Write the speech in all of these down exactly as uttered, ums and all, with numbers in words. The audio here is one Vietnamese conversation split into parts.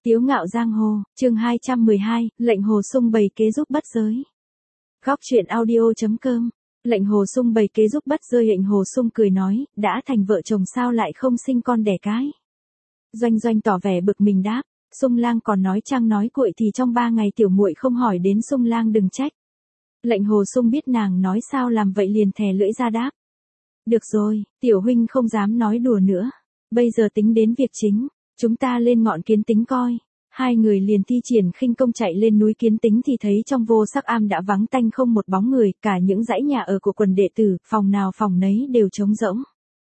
Tiếu ngạo giang hồ, chương hai trăm mười hai, lệnh hồ sung bày kế giúp bất giới. Góc truyện audio.com, lệnh hồ sung bày kế giúp bất giới. Lệnh hồ sung cười nói, đã thành vợ chồng sao lại không sinh con đẻ cái. Doanh Doanh tỏ vẻ bực mình đáp, Sung lang còn nói trăng nói cuội thì trong ba ngày tiểu muội không hỏi đến Sung lang đừng trách. Lệnh hồ sung biết nàng nói sao làm vậy liền thè lưỡi ra đáp. Được rồi, tiểu huynh không dám nói đùa nữa. Bây giờ tính đến việc chính, chúng ta lên ngọn Kiến Tính coi. Hai người liền thi triển khinh công chạy lên núi Kiến Tính thì thấy trong vô sắc am đã vắng tanh không một bóng người, cả những dãy nhà ở của quần đệ tử, phòng nào phòng nấy đều trống rỗng.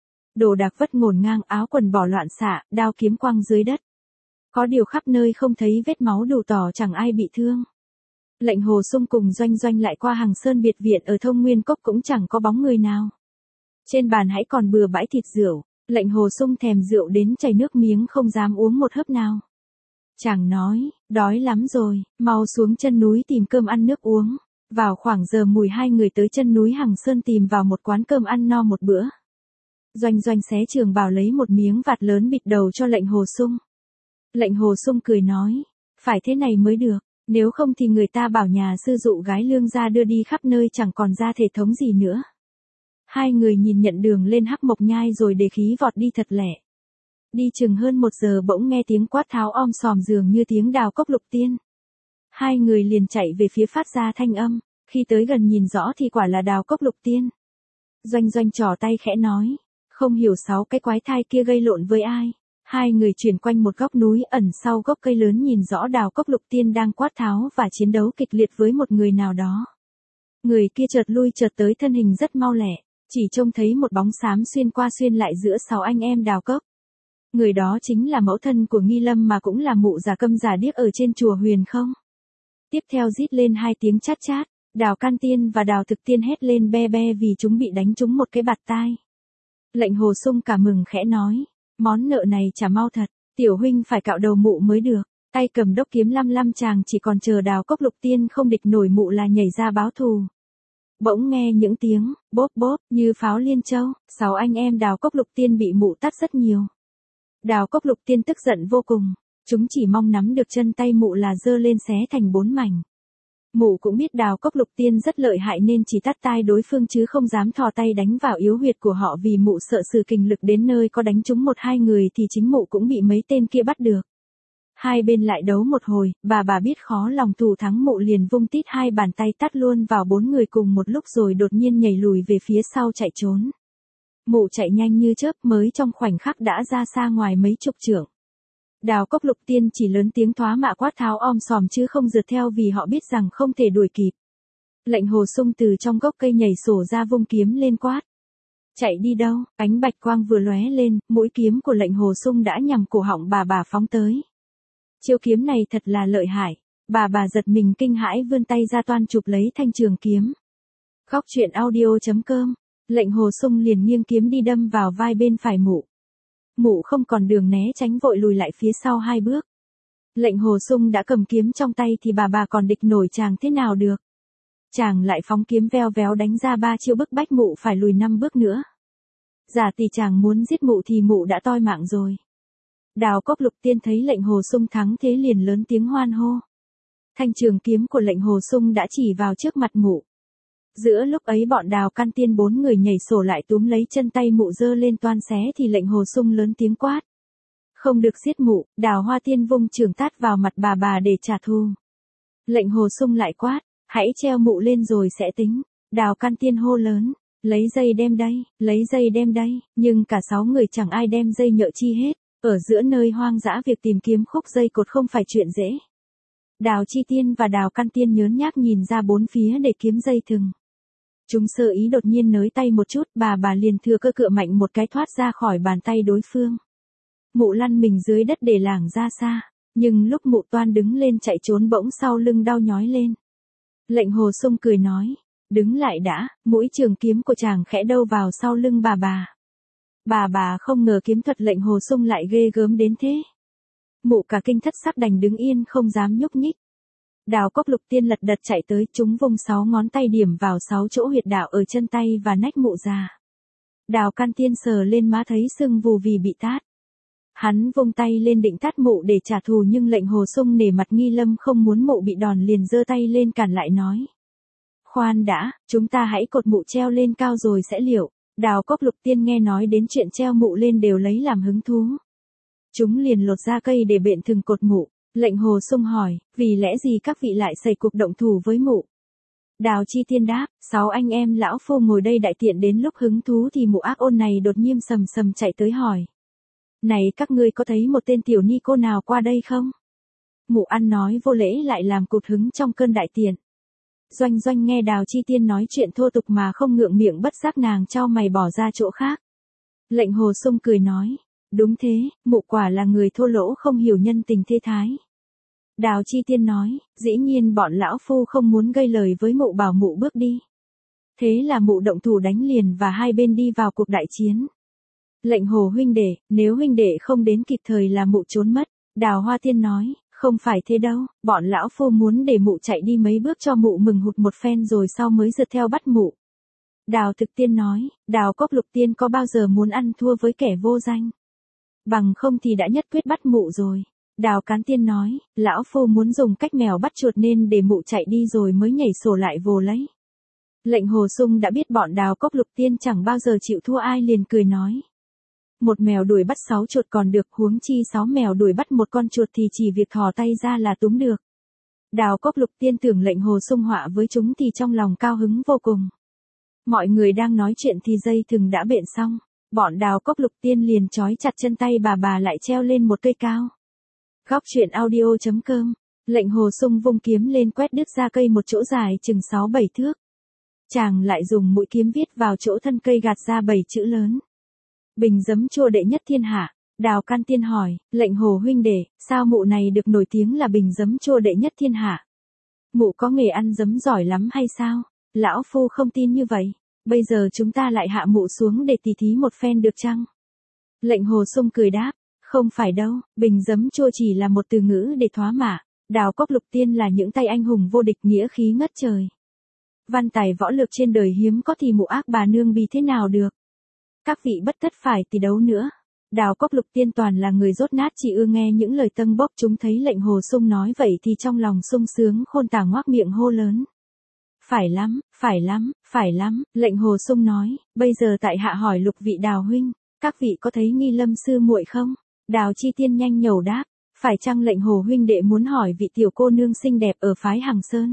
Đồ đạc vất ngổn ngang, áo quần bỏ loạn xạ, đao kiếm quăng dưới đất. Có điều khắp nơi không thấy vết máu đủ tỏ chẳng ai bị thương. Lệnh hồ sung cùng Doanh Doanh lại qua Hằng Sơn biệt viện ở Thông Nguyên Cốc cũng chẳng có bóng người nào. Trên bàn hãy còn bừa bãi thịt rượu, lệnh hồ sung thèm rượu đến chảy nước miếng không dám uống một hớp nào. Chàng nói, đói lắm rồi, mau xuống chân núi tìm cơm ăn nước uống. Vào khoảng giờ mùi hai người tới chân núi Hằng Sơn tìm vào một quán cơm ăn no một bữa. Doanh Doanh xé trường bào lấy một miếng vạt lớn bịt đầu cho lệnh hồ sung. Lệnh hồ sung cười nói, phải thế này mới được, nếu không thì người ta bảo nhà sư dụ gái lương gia đưa đi khắp nơi chẳng còn ra thể thống gì nữa. Hai người nhìn nhận đường lên Hắc Mộc Nhai rồi đề khí vọt đi thật lẹ. Đi chừng hơn một giờ bỗng nghe tiếng quát tháo om sòm dường như tiếng Đào Cốc Lục Tiên. Hai người liền chạy về phía phát ra thanh âm, khi tới gần nhìn rõ thì quả là Đào Cốc Lục Tiên. Doanh Doanh trỏ tay khẽ nói, không hiểu sáu cái quái thai kia gây lộn với ai. Hai người chuyển quanh một góc núi ẩn sau gốc cây lớn nhìn rõ Đào Cốc Lục Tiên đang quát tháo và chiến đấu kịch liệt với một người nào đó. Người kia chợt lui chợt tới, thân hình rất mau lẹ, chỉ trông thấy một bóng xám xuyên qua xuyên lại giữa sáu anh em Đào Cốc. Người đó chính là mẫu thân của Nghi Lâm mà cũng là mụ già câm già điếc ở trên chùa Huyền Không. Tiếp theo rít lên hai tiếng chát chát, Đào Can Tiên và Đào Thực Tiên hét lên be be vì chúng bị đánh trúng một cái bạt tai. Lệnh hồ sung cả mừng khẽ nói, món nợ này trả mau thật, tiểu huynh phải cạo đầu mụ mới được. Tay cầm đốc kiếm lăm lăm chàng chỉ còn chờ Đào Cốc Lục Tiên không địch nổi mụ là nhảy ra báo thù. Bỗng nghe những tiếng bốp bốp như pháo liên châu, sáu anh em Đào Cốc Lục Tiên bị mụ tát rất nhiều. Đào Cốc Lục Tiên tức giận vô cùng, chúng chỉ mong nắm được chân tay mụ là giơ lên xé thành bốn mảnh. Mụ cũng biết Đào Cốc Lục Tiên rất lợi hại nên chỉ tát tai đối phương chứ không dám thò tay đánh vào yếu huyệt của họ vì mụ sợ sử kình lực đến nơi có đánh trúng một hai người thì chính mụ cũng bị mấy tên kia bắt được. Hai bên lại đấu một hồi, bà bà biết khó lòng thủ thắng mụ liền vung tít hai bàn tay tát luôn vào bốn người cùng một lúc rồi đột nhiên nhảy lùi về phía sau chạy trốn. Mụ chạy nhanh như chớp mới trong khoảnh khắc đã ra xa ngoài mấy chục trượng. Đào Cốc Lục Tiên chỉ lớn tiếng thoá mạ quát tháo om sòm chứ không rượt theo vì họ biết rằng không thể đuổi kịp. Lệnh hồ sung từ trong gốc cây nhảy sổ ra vung kiếm lên quát. Chạy đi đâu, ánh bạch quang vừa lóe lên, mũi kiếm của lệnh hồ sung đã nhằm cổ họng bà bà phóng tới. Chiêu kiếm này thật là lợi hại, bà bà giật mình kinh hãi vươn tay ra toan chụp lấy thanh trường kiếm. Góc truyện audio.com, lệnh hồ sung liền nghiêng kiếm đi đâm vào vai bên phải mụ. Mụ không còn đường né tránh vội lùi lại phía sau hai bước. Lệnh hồ sung đã cầm kiếm trong tay thì bà bà còn địch nổi chàng thế nào được. Chàng lại phóng kiếm veo véo đánh ra ba chiêu bức bách mụ phải lùi năm bước nữa. Giả tỷ chàng muốn giết mụ thì mụ đã toi mạng rồi. Đào Cốc Lục Tiên thấy lệnh hồ sung thắng thế liền lớn tiếng hoan hô. Thanh trường kiếm của lệnh hồ sung đã chỉ vào trước mặt mụ. Giữa lúc ấy bọn Đào Can Tiên bốn người nhảy sổ lại túm lấy chân tay mụ giơ lên toan xé thì lệnh hồ sung lớn tiếng quát. Không được giết mụ, Đào Hoa Tiên vung trường tát vào mặt bà bà để trả thù. Lệnh hồ sung lại quát, hãy treo mụ lên rồi sẽ tính. Đào Can Tiên hô lớn, lấy dây đem đây, lấy dây đem đây, nhưng cả sáu người chẳng ai đem dây nhợ chi hết. Ở giữa nơi hoang dã việc tìm kiếm khúc dây cột không phải chuyện dễ. Đào Chi Tiên và Đào Can Tiên nhớn nhác nhìn ra bốn phía để kiếm dây thừng. Chúng sơ ý đột nhiên nới tay một chút, bà bà liền thừa cơ cựa mạnh một cái thoát ra khỏi bàn tay đối phương. Mụ lăn mình dưới đất để lảng ra xa, nhưng lúc mụ toan đứng lên chạy trốn bỗng sau lưng đau nhói lên. Lệnh hồ sung cười nói, đứng lại đã, mũi trường kiếm của chàng khẽ đâu vào sau lưng bà bà. Bà bà không ngờ kiếm thuật lệnh hồ sung lại ghê gớm đến thế. Mụ cả kinh thất sắc đành đứng yên không dám nhúc nhích. Đào Cốc Lục Tiên lật đật chạy tới, chúng vung sáu ngón tay điểm vào sáu chỗ huyệt đạo ở chân tay và nách mụ già. Đào Can Tiên sờ lên má thấy sưng vù vì bị tát. Hắn vung tay lên định tát mụ để trả thù nhưng lệnh Hồ Sung nể mặt Nghi Lâm không muốn mụ bị đòn liền giơ tay lên cản lại nói. Khoan đã, chúng ta hãy cột mụ treo lên cao rồi sẽ liệu. Đào Cốc Lục Tiên nghe nói đến chuyện treo mụ lên đều lấy làm hứng thú. Chúng liền lột ra cây để bện thừng cột mụ. Lệnh Hồ Sung hỏi, vì lẽ gì các vị lại xảy cuộc động thủ với mụ? Đào Chi Tiên đáp, sáu anh em lão phu ngồi đây đại tiện đến lúc hứng thú thì mụ ác ôn này đột nhiên sầm sầm chạy tới hỏi. Này các ngươi có thấy một tên tiểu ni cô nào qua đây không? Mụ ăn nói vô lễ lại làm cụt hứng trong cơn đại tiện. Doanh Doanh nghe Đào Chi Tiên nói chuyện thô tục mà không ngượng miệng bất giác nàng chau mày bỏ ra chỗ khác. Lệnh Hồ Sung cười nói, đúng thế, mụ quả là người thô lỗ không hiểu nhân tình thế thái. Đào Chi Tiên nói, dĩ nhiên bọn lão phu không muốn gây lời với mụ bảo mụ bước đi. Thế là mụ động thủ đánh liền và hai bên đi vào cuộc đại chiến. Lệnh Hồ huynh đệ, nếu huynh đệ không đến kịp thời là mụ trốn mất. Đào Hoa Tiên nói, không phải thế đâu, bọn lão phu muốn để mụ chạy đi mấy bước cho mụ mừng hụt một phen rồi sau mới rượt theo bắt mụ. Đào Thực Tiên nói, Đào Cốc Lục Tiên có bao giờ muốn ăn thua với kẻ vô danh? Bằng không thì đã nhất quyết bắt mụ rồi. Đào Cán Tiên nói, lão phu muốn dùng cách mèo bắt chuột nên để mụ chạy đi rồi mới nhảy sổ lại vồ lấy. Lệnh Hồ Sung đã biết bọn Đào Cốc Lục Tiên chẳng bao giờ chịu thua ai liền cười nói. Một mèo đuổi bắt sáu chuột còn được, huống chi sáu mèo đuổi bắt một con chuột thì chỉ việc thò tay ra là túm được. Đào Cốc Lục Tiên tưởng Lệnh Hồ Sung họa với chúng thì trong lòng cao hứng vô cùng. Mọi người đang nói chuyện thì dây thừng đã bện xong, bọn Đào Cốc Lục Tiên liền trói chặt chân tay bà bà lại treo lên một cây cao. Góc truyện audio chấm com, Lệnh Hồ Sung vung kiếm lên quét đứt ra cây một chỗ dài chừng sáu bảy thước. Chàng lại dùng mũi kiếm viết vào chỗ thân cây gạt ra bảy chữ lớn. Bình giấm chua đệ nhất thiên hạ. Đào Can Tiên hỏi, Lệnh Hồ huynh đệ, sao mụ này được nổi tiếng là bình giấm chua đệ nhất thiên hạ? Mụ có nghề ăn giấm giỏi lắm hay sao? Lão phu không tin như vậy. Bây giờ chúng ta lại hạ mụ xuống để tỉ thí một phen được chăng? Lệnh Hồ Sung cười đáp, không phải đâu, bình giấm chua chỉ là một từ ngữ để thoá mạ. Đào Cốc Lục Tiên là những tay anh hùng vô địch nghĩa khí ngất trời. Văn tài võ lược trên đời hiếm có thì mụ ác bà nương bì thế nào được? Các vị bất tất phải tỉ đấu nữa. Đào Cốc Lục Tiên toàn là người dốt nát chỉ ưa nghe những lời tâng bốc. Chúng thấy Lệnh Hồ Sung nói vậy thì trong lòng sung sướng khôn tả ngoác miệng hô lớn. Phải lắm, phải lắm, phải lắm. Lệnh Hồ Sung nói, bây giờ tại hạ hỏi lục vị Đào huynh, các vị có thấy Nghi Lâm sư muội không? Đào Chi Tiên nhanh nhẩu đáp, phải chăng Lệnh Hồ huynh đệ muốn hỏi vị tiểu cô nương xinh đẹp ở phái Hằng Sơn?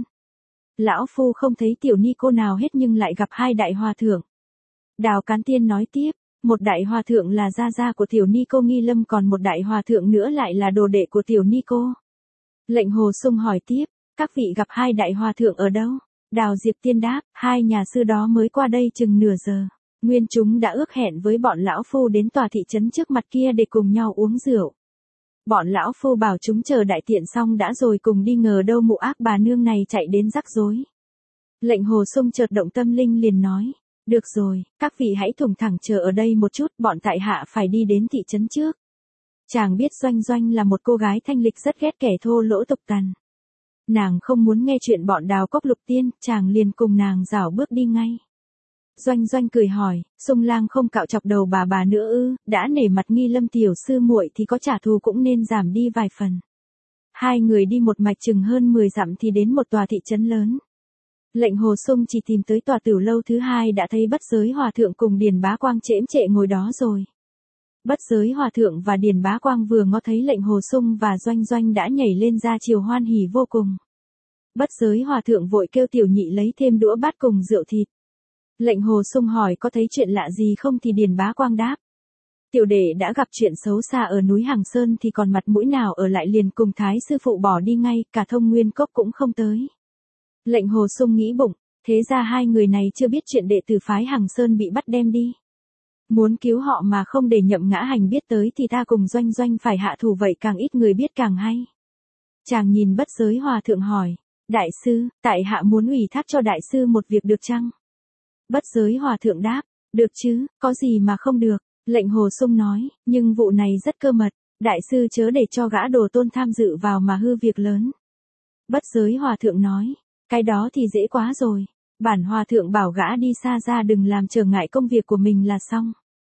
Lão phu không thấy tiểu ni cô nào hết nhưng lại gặp hai đại hòa thượng. Đào Cán Tiên nói tiếp, một đại hòa thượng là gia gia của tiểu ni cô Nghi Lâm, còn một đại hòa thượng nữa lại là đồ đệ của tiểu ni cô. Lệnh Hồ Sung hỏi tiếp, các vị gặp hai đại hòa thượng ở đâu? Đào Diệp Tiên đáp, hai nhà sư đó mới qua đây chừng nửa giờ. Nguyên chúng đã ước hẹn với bọn lão phu đến tòa thị trấn trước mặt kia để cùng nhau uống rượu. Bọn lão phu bảo chúng chờ đại tiện xong đã rồi cùng đi, ngờ đâu mụ ác bà nương này chạy đến rắc rối. Lệnh Hồ Sung chợt động tâm linh liền nói, được rồi, các vị hãy thủng thẳng chờ ở đây một chút, bọn tại hạ phải đi đến thị trấn trước. Chàng biết Doanh Doanh là một cô gái thanh lịch rất ghét kẻ thô lỗ tục tằn. Nàng không muốn nghe chuyện bọn Đào Cốc Lục Tiên, chàng liền cùng nàng rảo bước đi ngay. Doanh Doanh cười hỏi, Sung lang không cạo chọc đầu bà bà nữa ư? Đã nể mặt Nghi Lâm tiểu sư muội thì có trả thù cũng nên giảm đi vài phần. Hai người đi một mạch chừng hơn mười dặm thì đến một tòa thị trấn lớn. Lệnh Hồ Sung chỉ tìm tới tòa Tửu Lâu thứ hai đã thấy Bất Giới Hòa thượng cùng Điền Bá Quang chễm chệ ngồi đó rồi. Bất Giới Hòa thượng và Điền Bá Quang vừa ngó thấy Lệnh Hồ Sung và Doanh Doanh đã nhảy lên ra chiều hoan hỉ vô cùng. Bất Giới Hòa thượng vội kêu tiểu nhị lấy thêm đũa bát cùng rượu thịt. Lệnh Hồ Sung hỏi có thấy chuyện lạ gì không thì Điền Bá Quang đáp. Tiểu đệ đã gặp chuyện xấu xa ở núi Hằng Sơn thì còn mặt mũi nào ở lại, liền cùng Thái sư phụ bỏ đi ngay, cả Thông Nguyên Cốc cũng không tới. Lệnh Hồ Sung nghĩ bụng, thế ra hai người này chưa biết chuyện đệ tử phái Hằng Sơn bị bắt đem đi. Muốn cứu họ mà không để Nhậm Ngã Hành biết tới thì ta cùng Doanh Doanh phải hạ thủ, vậy càng ít người biết càng hay. Chàng nhìn Bất Giới Hòa thượng hỏi, đại sư, tại hạ muốn ủy thác cho đại sư một việc được chăng? Bất Giới Hòa thượng đáp, được chứ, có gì mà không được. Lệnh Hồ Sung nói, nhưng vụ này rất cơ mật, đại sư chớ để cho gã đồ tôn tham dự vào mà hư việc lớn. Bất Giới Hòa thượng nói, cái đó thì dễ quá rồi, bản hòa thượng bảo gã đi xa ra đừng làm trở ngại công việc của mình là xong.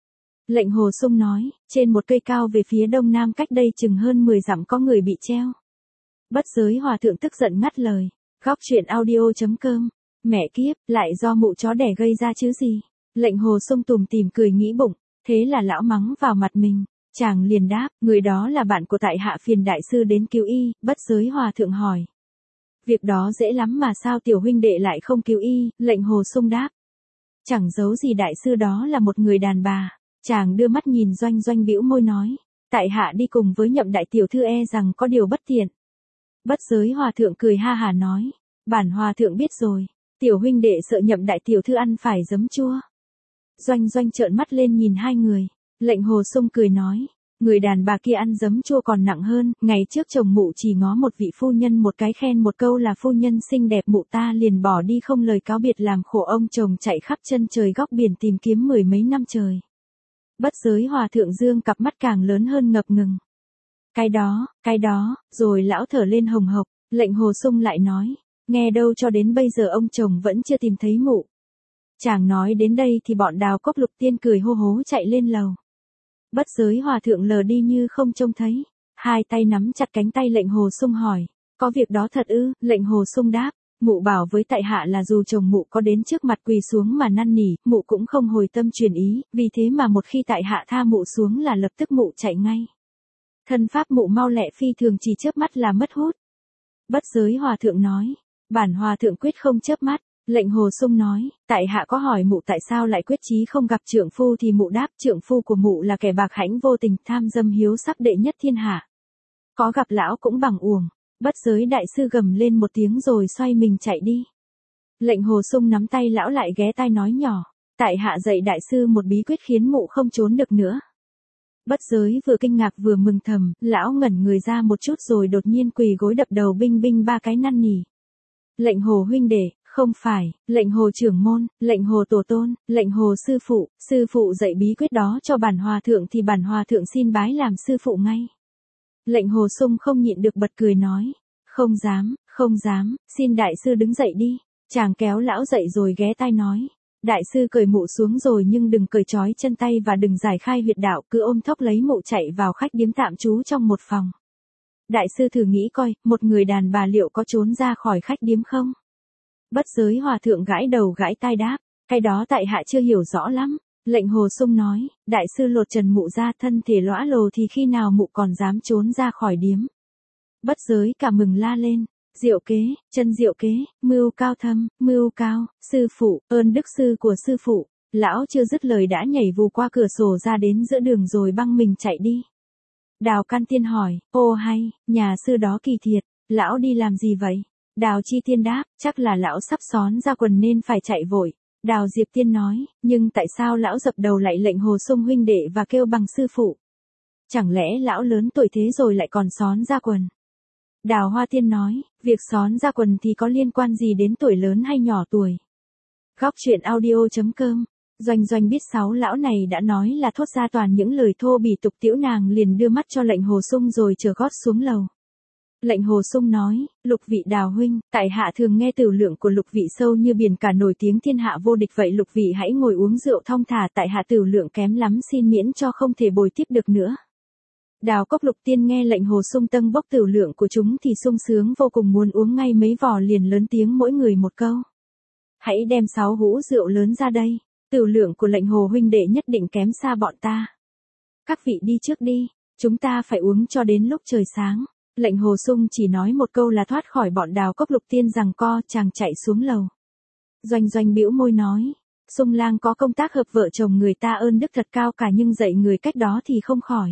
Lệnh Hồ Sung nói, trên một cây cao về phía đông nam cách đây chừng hơn mười dặm có người bị treo. Bất Giới Hòa Thượng tức giận ngắt lời. Góc truyện audio.com. Mẹ kiếp, lại do mụ chó đẻ gây ra chứ gì. Lệnh Hồ Sung tủm tỉm cười nghĩ bụng, thế là lão mắng vào mặt mình. Chàng liền đáp, người đó là bạn của tại hạ phiền đại sư đến cứu y. Bất Giới Hòa Thượng hỏi. Việc đó dễ lắm mà sao tiểu huynh đệ lại không cứu y. Lệnh Hồ Sung đáp. Chẳng giấu gì đại sư đó là một người đàn bà. Chàng đưa mắt nhìn Doanh Doanh bĩu môi nói. Tại hạ đi cùng với Nhậm đại tiểu thư e rằng có điều bất tiện. Bất Giới Hòa Thượng cười ha hà nói. Bản Hòa Thượng biết rồi. Tiểu huynh đệ sợ Nhậm đại tiểu thư ăn phải giấm chua. Doanh Doanh trợn mắt lên nhìn hai người. Lệnh Hồ Sung cười nói. Người đàn bà kia ăn giấm chua còn nặng hơn. Ngày trước chồng mụ chỉ ngó một vị phu nhân một cái khen một câu là phu nhân xinh đẹp, mụ ta liền bỏ đi không lời cáo biệt, làm khổ ông chồng chạy khắp chân trời góc biển tìm kiếm mười mấy năm trời. Bất Giới Hòa Thượng dương cặp mắt càng lớn hơn ngập ngừng. Cái đó, cái đó, rồi lão thở lên hồng hộc. Lệnh Hồ Sung lại nói. Nghe đâu cho đến bây giờ ông chồng vẫn chưa tìm thấy mụ. Chàng nói đến đây thì bọn Đào Cốc Lục Tiên cười hô hố chạy lên lầu. Bất Giới Hòa Thượng lờ đi như không trông thấy. Hai tay nắm chặt cánh tay Lệnh Hồ Sung hỏi. Có việc đó thật ư? Lệnh Hồ Sung đáp. Mụ bảo với tại hạ là dù chồng mụ có đến trước mặt quỳ xuống mà năn nỉ, mụ cũng không hồi tâm truyền ý, vì thế mà một khi tại hạ tha mụ xuống là lập tức mụ chạy ngay. Thân pháp mụ mau lẹ phi thường, chỉ chớp mắt là mất hút. Bất Giới Hòa Thượng nói. Bản Hòa Thượng quyết không chớp mắt. Lệnh Hồ Sung nói, tại hạ có hỏi mụ tại sao lại quyết chí không gặp trượng phu thì mụ đáp trượng phu của mụ là kẻ bạc hãnh vô tình, tham dâm hiếu sắc đệ nhất thiên hạ. Có gặp lão cũng bằng uổng. Bất Giới đại sư gầm lên một tiếng rồi xoay mình chạy đi. Lệnh Hồ Sung nắm tay lão lại ghé tai nói nhỏ, tại hạ dạy đại sư một bí quyết khiến mụ không trốn được nữa. Bất Giới vừa kinh ngạc vừa mừng thầm, lão ngẩn người ra một chút rồi đột nhiên quỳ gối đập đầu binh binh ba cái năn nỉ. Lệnh Hồ huynh đệ, không phải, lệnh Hồ trưởng môn, lệnh Hồ tổ tôn, lệnh Hồ sư phụ, sư phụ dạy bí quyết đó cho bản Hòa Thượng thì bản Hòa Thượng xin bái làm sư phụ ngay. Lệnh Hồ Sung không nhịn được bật cười nói, không dám, không dám, xin đại sư đứng dậy đi. Chàng kéo lão dậy rồi ghé tai nói, đại sư cởi mụ xuống rồi nhưng đừng cởi trói chân tay và đừng giải khai huyệt đạo, cứ ôm thốc lấy mụ chạy vào khách điếm tạm trú trong một phòng. Đại sư thử nghĩ coi, một người đàn bà liệu có trốn ra khỏi khách điếm không? Bất Giới Hòa Thượng gãi đầu gãi tai đáp, cái đó tại hạ chưa hiểu rõ lắm. Lệnh Hồ Sung nói, đại sư lột trần mụ ra thân thể lõa lồ thì khi nào mụ còn dám trốn ra khỏi điếm. Bất Giới cả mừng la lên, diệu kế, chân diệu kế, mưu cao thâm, mưu cao, sư phụ, ơn đức sư của sư phụ. Lão chưa dứt lời đã nhảy vù qua cửa sổ ra đến giữa đường rồi băng mình chạy đi. Đào Can Tiên hỏi, ô hay, nhà sư đó kỳ thiệt, lão đi làm gì vậy? Đào Chi Tiên đáp, chắc là lão sắp xón ra quần nên phải chạy vội. Đào Diệp Tiên nói, nhưng tại sao lão dập đầu lại lệnh Hồ Sung huynh đệ và kêu bằng sư phụ? Chẳng lẽ lão lớn tuổi thế rồi lại còn xón ra quần? Đào Hoa Tiên nói, việc xón ra quần thì có liên quan gì đến tuổi lớn hay nhỏ tuổi? Góc truyện audio.com. Doanh Doanh biết sáu lão này đã nói là thốt ra toàn những lời thô bỉ tục tĩu, nàng liền đưa mắt cho lệnh Hồ Sung rồi chờ gót xuống lầu. Lệnh Hồ Sung nói, Lục vị Đào huynh, tại hạ thường nghe tửu lượng của Lục vị sâu như biển cả, nổi tiếng thiên hạ vô địch, vậy Lục vị hãy ngồi uống rượu thong thả, tại hạ tửu lượng kém lắm xin miễn cho không thể bồi tiếp được nữa. Đào Cốc Lục Tiên nghe lệnh Hồ Sung tâng bốc tửu lượng của chúng thì sung sướng vô cùng, muốn uống ngay mấy vò, liền lớn tiếng mỗi người một câu. Hãy đem sáu hũ rượu lớn ra đây, tửu lượng của lệnh Hồ huynh đệ nhất định kém xa bọn ta. Các vị đi trước đi, chúng ta phải uống cho đến lúc trời sáng. Lệnh Hồ Sung chỉ nói một câu là thoát khỏi bọn Đào Cốc Lục Tiên giằng co, chàng chạy xuống lầu. Doanh Doanh bĩu môi nói, Sung lang có công tác hợp vợ chồng người ta ơn đức thật cao cả, nhưng dạy người cách đó thì không khỏi.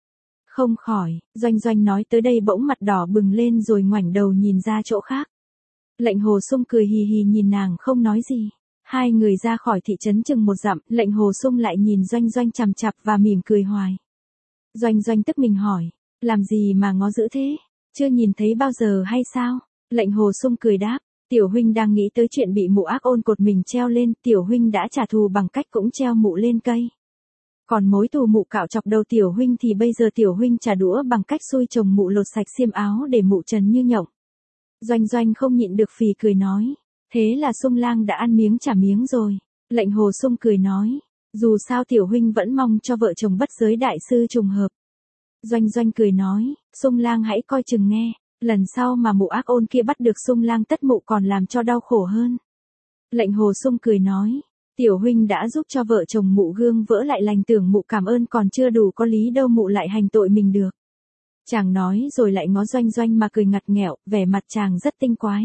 Không khỏi, Doanh Doanh nói tới đây bỗng mặt đỏ bừng lên rồi ngoảnh đầu nhìn ra chỗ khác. Lệnh Hồ Sung cười hì hì nhìn nàng không nói gì. Hai người ra khỏi thị trấn chừng một dặm, lệnh Hồ Sung lại nhìn Doanh Doanh chằm chằm và mỉm cười hoài. Doanh Doanh tức mình hỏi, làm gì mà ngó dữ thế? Chưa nhìn thấy bao giờ hay sao? Lệnh Hồ Sung cười đáp, tiểu huynh đang nghĩ tới chuyện bị mụ ác ôn cột mình treo lên, tiểu huynh đã trả thù bằng cách cũng treo mụ lên cây. Còn mối thù mụ cạo chọc đầu tiểu huynh thì bây giờ tiểu huynh trả đũa bằng cách xui chồng mụ lột sạch xiêm áo để mụ trần như nhộng. Doanh Doanh không nhịn được phì cười nói, thế là Sung lang đã ăn miếng trả miếng rồi. Lệnh Hồ Sung cười nói, Dù sao tiểu huynh vẫn mong cho vợ chồng bất giới đại sư trùng hợp. Doanh Doanh cười nói, Sung Lang hãy coi chừng nghe, lần sau mà mụ ác ôn kia bắt được Sung Lang tất mụ còn làm cho đau khổ hơn. Lệnh Hồ Sung cười nói, tiểu huynh đã giúp cho vợ chồng mụ gương vỡ lại lành, tưởng mụ cảm ơn còn chưa đủ có lý đâu mụ lại hành tội mình được. Chàng nói rồi lại ngó Doanh Doanh mà cười ngặt nghẹo, vẻ mặt chàng rất tinh quái.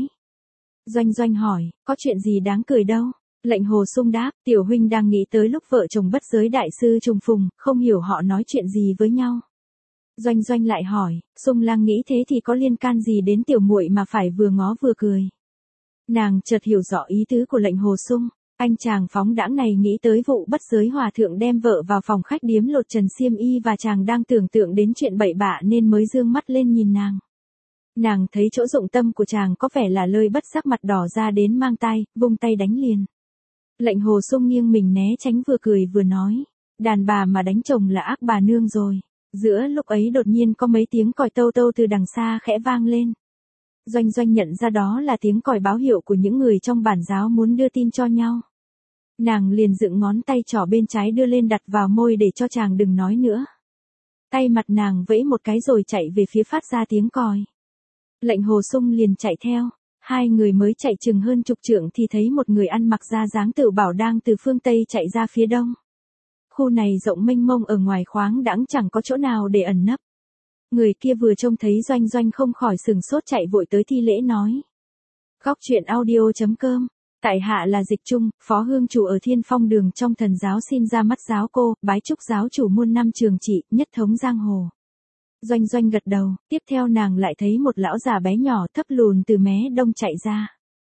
Doanh Doanh hỏi, có chuyện gì đáng cười đâu? Lệnh Hồ Sung đáp, tiểu huynh đang nghĩ tới lúc vợ chồng bất giới đại sư trùng phùng, không hiểu họ nói chuyện gì với nhau. Doanh Doanh lại hỏi, Sung Lang nghĩ thế thì có liên can gì đến tiểu muội mà phải vừa ngó vừa cười. Nàng chợt hiểu rõ ý tứ của lệnh Hồ Sung, anh chàng phóng đãng này nghĩ tới vụ bất giới hòa thượng đem vợ vào phòng khách điếm lột trần xiêm y và chàng đang tưởng tượng đến chuyện bậy bạ nên mới dương mắt lên nhìn nàng. Nàng thấy chỗ dụng tâm của chàng có vẻ là lời bất sắc, mặt đỏ ra đến mang tay, vung tay đánh liền. Lệnh Hồ Sung nghiêng mình né tránh, vừa cười vừa nói, đàn bà mà đánh chồng là ác bà nương rồi. Giữa lúc ấy đột nhiên có mấy tiếng còi tâu tâu từ đằng xa khẽ vang lên. Doanh Doanh nhận ra đó là tiếng còi báo hiệu của những người trong bản giáo muốn đưa tin cho nhau. Nàng liền dựng ngón tay trỏ bên trái đưa lên đặt vào môi để cho chàng đừng nói nữa. Tay mặt nàng vẫy một cái rồi chạy về phía phát ra tiếng còi. Lệnh Hồ Sung liền chạy theo. Hai người mới chạy chừng hơn chục trượng thì thấy một người ăn mặc ra dáng Tự Bảo đang từ phương Tây chạy ra phía đông. Khu này rộng mênh mông, ở ngoài khoáng đãng chẳng có chỗ nào để ẩn nấp. Người kia vừa trông thấy Doanh Doanh không khỏi sừng sốt, chạy vội tới thi lễ nói. Góc truyện audio chấm com, tại hạ là Dịch Trung, phó hương chủ ở Thiên Phong Đường trong Thần giáo, xin ra mắt giáo cô, bái chúc giáo chủ muôn năm trường trị, nhất thống giang hồ. Doanh Doanh gật đầu, tiếp theo nàng lại thấy một lão già bé nhỏ thấp lùn từ mé đông chạy ra.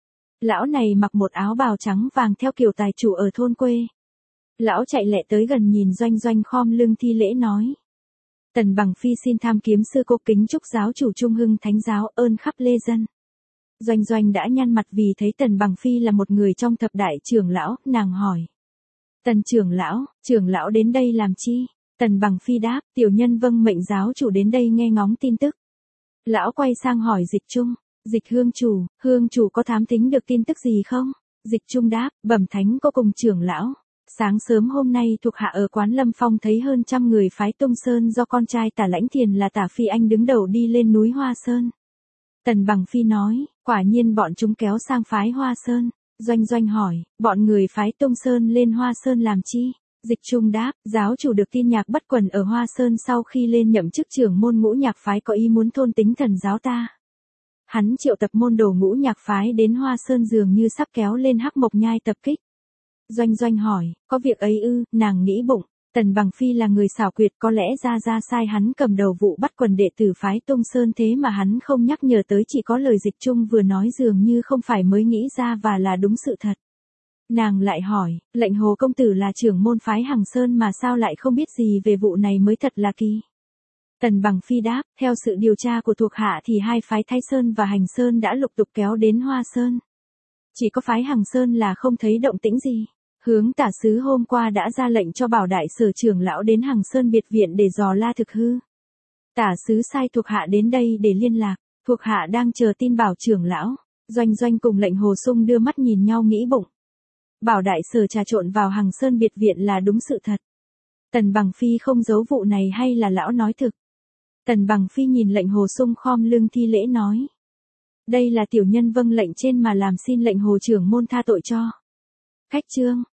Lão này mặc một áo bào trắng vàng theo kiểu tài chủ ở thôn quê. Lão chạy lẹ tới gần nhìn Doanh Doanh khom lưng thi lễ nói. Tần Bằng Phi xin tham kiếm sư cô kính chúc giáo chủ trung hưng thánh giáo, ơn khắp lê dân. Doanh Doanh đã nhăn mặt vì thấy Tần Bằng Phi là một người trong thập đại trưởng lão, nàng hỏi. Tần trưởng lão, trưởng lão đến đây làm chi? Tần Bằng Phi đáp, tiểu nhân vâng mệnh giáo chủ đến đây nghe ngóng tin tức. Lão quay sang hỏi Dịch Trung, Dịch hương chủ, hương chủ có thám thính được tin tức gì không? Dịch Trung đáp, bẩm thánh cô cùng trưởng lão. Sáng sớm hôm nay thuộc hạ ở quán Lâm Phong thấy hơn trăm người phái Tung Sơn do con trai Tả Lãnh Thiền là Tả Phi Anh đứng đầu đi lên núi Hoa Sơn. Tần Bằng Phi nói, quả nhiên bọn chúng kéo sang phái Hoa Sơn. Doanh Doanh hỏi, bọn người phái Tung Sơn lên Hoa Sơn làm chi? Dịch Trung đáp, giáo chủ được tin Nhạc Bất Quần ở Hoa Sơn sau khi lên nhậm chức trưởng môn ngũ nhạc phái có ý muốn thôn tính thần giáo ta. Hắn triệu tập môn đồ ngũ nhạc phái đến Hoa Sơn, dường như sắp kéo lên Hắc Mộc Nhai tập kích. Doanh Doanh hỏi, có việc ấy ư? Nàng nghĩ bụng, Tần Bằng Phi là người xảo quyệt, có lẽ ra ra sai hắn cầm đầu vụ bắt quần đệ tử phái Tung Sơn, thế mà hắn không nhắc nhở tới, chỉ có lời Dịch Trung vừa nói dường như không phải mới nghĩ ra và là đúng sự thật. Nàng lại hỏi, lệnh Hồ công tử là trưởng môn phái Hằng Sơn mà sao lại không biết gì về vụ này mới thật là kỳ. Tần Bằng Phi đáp, theo sự điều tra của thuộc hạ thì hai phái Thái Sơn và Hành Sơn đã lục tục kéo đến Hoa Sơn. Chỉ có phái Hằng Sơn là không thấy động tĩnh gì. Hướng tả sứ hôm qua đã ra lệnh cho Bảo đại sở trưởng lão đến Hằng Sơn biệt viện để dò la thực hư. Tả sứ sai thuộc hạ đến đây để liên lạc, thuộc hạ đang chờ tin Bảo trưởng lão. Doanh Doanh cùng lệnh Hồ Sung đưa mắt nhìn nhau nghĩ bụng. Bảo đại sở trà trộn vào Hằng Sơn biệt viện là đúng sự thật. Tần Bằng Phi không giấu vụ này hay là lão nói thực? Tần Bằng Phi nhìn lệnh Hồ Sung khom lưng thi lễ nói. Đây là tiểu nhân vâng lệnh trên mà làm, xin lệnh Hồ trưởng môn tha tội cho. Khách trương,